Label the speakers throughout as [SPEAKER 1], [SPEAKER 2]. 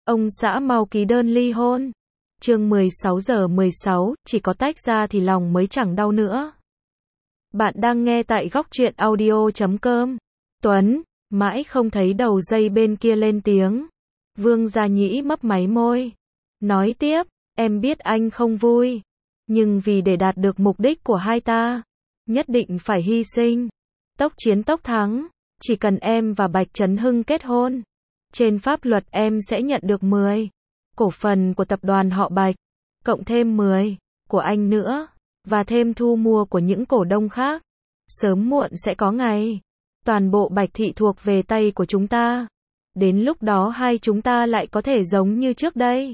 [SPEAKER 1] Ông xã mau ký đơn ly hôn. Chương 16:16, chỉ có tách ra thì lòng mới chẳng đau nữa. Bạn đang nghe tại góc truyện audio.com. Tuấn, mãi không thấy đầu dây bên kia lên tiếng. Vương Gia Nhĩ mấp máy môi. Nói tiếp, em biết anh không vui. Nhưng vì để đạt được mục đích của hai ta, nhất định phải hy sinh. Tốc chiến tốc thắng. Chỉ cần em và Bạch Trấn Hưng kết hôn, trên pháp luật em sẽ nhận được 10 cổ phần của tập đoàn họ Bạch, cộng thêm 10 của anh nữa, và thêm thu mua của những cổ đông khác. Sớm muộn sẽ có ngày toàn bộ Bạch thị thuộc về tay của chúng ta. Đến lúc đó hai chúng ta lại có thể giống như trước đây,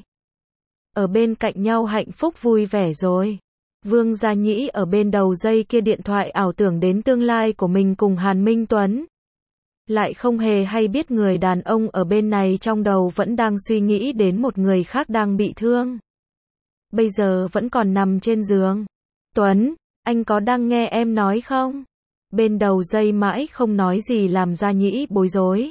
[SPEAKER 1] ở bên cạnh nhau hạnh phúc vui vẻ rồi. Vương Gia Nhĩ ở bên đầu dây kia điện thoại ảo tưởng đến tương lai của mình cùng Hàn Minh Tuấn. Lại không hề hay biết người đàn ông ở bên này trong đầu vẫn đang suy nghĩ đến một người khác đang bị thương. Bây giờ vẫn còn nằm trên giường. Tuấn, anh có đang nghe em nói không? Bên đầu dây mãi không nói gì làm Gia Nhĩ bối rối.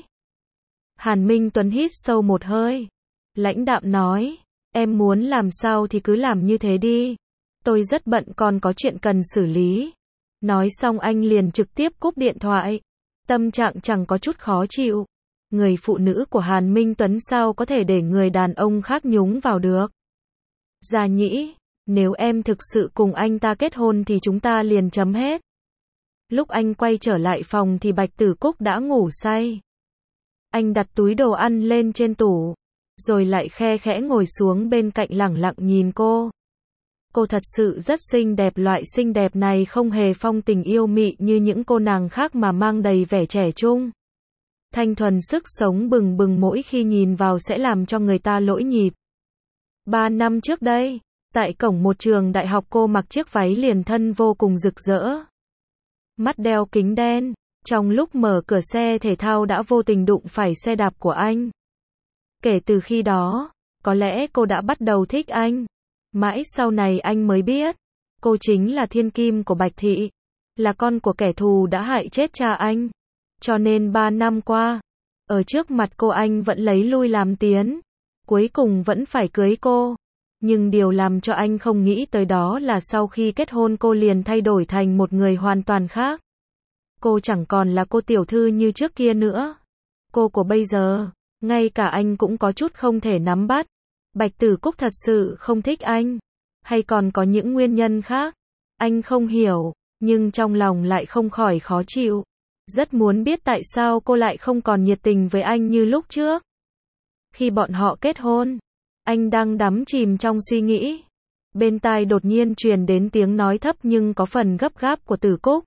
[SPEAKER 1] Hàn Minh Tuấn hít sâu một hơi. Lãnh đạm nói, em muốn làm sao thì cứ làm như thế đi. Tôi rất bận còn có chuyện cần xử lý. Nói xong anh liền trực tiếp cúp điện thoại. Tâm trạng chẳng có chút khó chịu. Người phụ nữ của Hàn Minh Tuấn sao có thể để người đàn ông khác nhúng vào được. Gia Nhĩ, nếu em thực sự cùng anh ta kết hôn thì chúng ta liền chấm hết. Lúc anh quay trở lại phòng thì Bạch Tử Cúc đã ngủ say. Anh đặt túi đồ ăn lên trên tủ, rồi lại khe khẽ ngồi xuống bên cạnh lẳng lặng nhìn cô. Cô thật sự rất xinh đẹp, loại xinh đẹp này không hề phong tình yêu mị như những cô nàng khác mà mang đầy vẻ trẻ trung. Thanh thuần, sức sống bừng bừng, mỗi khi nhìn vào sẽ làm cho người ta lỗi nhịp. 3 năm trước đây, tại cổng một trường đại học cô mặc chiếc váy liền thân vô cùng rực rỡ. Mắt đeo kính đen, trong lúc mở cửa xe thể thao đã vô tình đụng phải xe đạp của anh. Kể từ khi đó, có lẽ cô đã bắt đầu thích anh. Mãi sau này anh mới biết, cô chính là thiên kim của Bạch thị, là con của kẻ thù đã hại chết cha anh. Cho nên 3 năm qua, ở trước mặt cô anh vẫn lấy lui làm tiến, cuối cùng vẫn phải cưới cô. Nhưng điều làm cho anh không nghĩ tới đó là sau khi kết hôn cô liền thay đổi thành một người hoàn toàn khác. Cô chẳng còn là cô tiểu thư như trước kia nữa. Cô của bây giờ, ngay cả anh cũng có chút không thể nắm bắt. Bạch Tử Cúc thật sự không thích anh, hay còn có những nguyên nhân khác? Anh không hiểu, nhưng trong lòng lại không khỏi khó chịu. Rất muốn biết tại sao cô lại không còn nhiệt tình với anh như lúc trước. Khi bọn họ kết hôn, anh đang đắm chìm trong suy nghĩ. Bên tai đột nhiên truyền đến tiếng nói thấp nhưng có phần gấp gáp của Tử Cúc.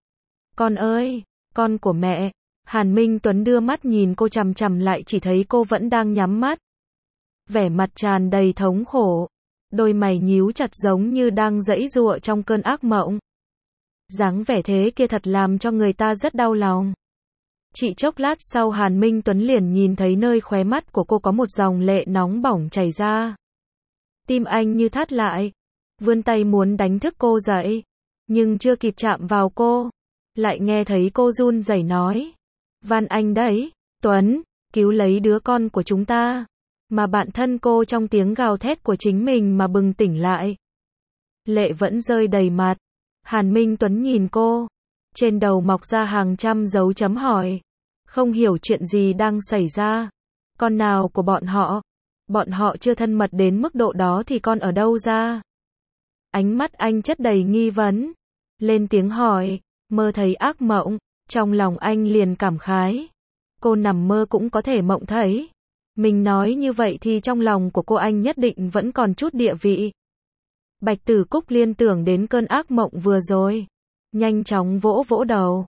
[SPEAKER 1] Con ơi, con của mẹ. Hàn Minh Tuấn đưa mắt nhìn cô chằm chằm lại, chỉ thấy cô vẫn đang nhắm mắt. Vẻ mặt tràn đầy thống khổ, đôi mày nhíu chặt giống như đang giãy giụa trong cơn ác mộng. Dáng vẻ thế kia thật làm cho người ta rất đau lòng. Chỉ chốc lát sau Hàn Minh Tuấn liền nhìn thấy nơi khóe mắt của cô có một dòng lệ nóng bỏng chảy ra. Tim anh như thắt lại, vươn tay muốn đánh thức cô dậy, nhưng chưa kịp chạm vào cô, lại nghe thấy cô run rẩy nói, van anh đấy, Tuấn, cứu lấy đứa con của chúng ta. Mà bản thân cô trong tiếng gào thét của chính mình mà bừng tỉnh lại. Lệ vẫn rơi đầy mặt. Hàn Minh Tuấn nhìn cô, trên đầu mọc ra hàng trăm dấu chấm hỏi. Không hiểu chuyện gì đang xảy ra. Con nào của bọn họ? Bọn họ chưa thân mật đến mức độ đó thì con ở đâu ra? Ánh mắt anh chất đầy nghi vấn. Lên tiếng hỏi, mơ thấy ác mộng. Trong lòng anh liền cảm khái. Cô nằm mơ cũng có thể mộng thấy. Mình nói như vậy thì trong lòng của cô anh nhất định vẫn còn chút địa vị. Bạch Tử Cúc liên tưởng đến cơn ác mộng vừa rồi, nhanh chóng vỗ vỗ đầu.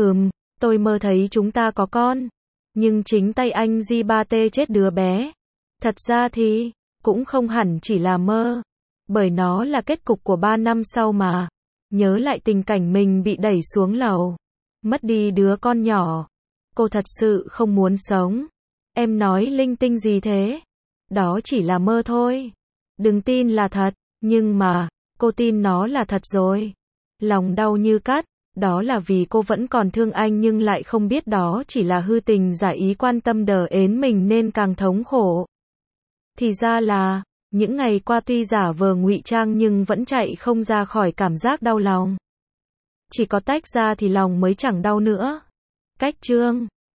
[SPEAKER 1] Tôi mơ thấy chúng ta có con, nhưng chính tay anh Di Ba Tê chết đứa bé. Thật ra thì, cũng không hẳn chỉ là mơ, bởi nó là kết cục của 3 năm sau mà. Nhớ lại tình cảnh mình bị đẩy xuống lầu, mất đi đứa con nhỏ. Cô thật sự không muốn sống. Em nói linh tinh gì thế? Đó chỉ là mơ thôi. Đừng tin là thật. Nhưng mà, cô tin nó là thật rồi. Lòng đau như cắt. Đó là vì cô vẫn còn thương anh nhưng lại không biết đó chỉ là hư tình giả ý quan tâm đờ ến mình nên càng thống khổ. Thì ra là, những ngày qua tuy giả vờ ngụy trang nhưng vẫn chạy không ra khỏi cảm giác đau lòng. Chỉ có tách ra thì lòng mới chẳng đau nữa. Cách chương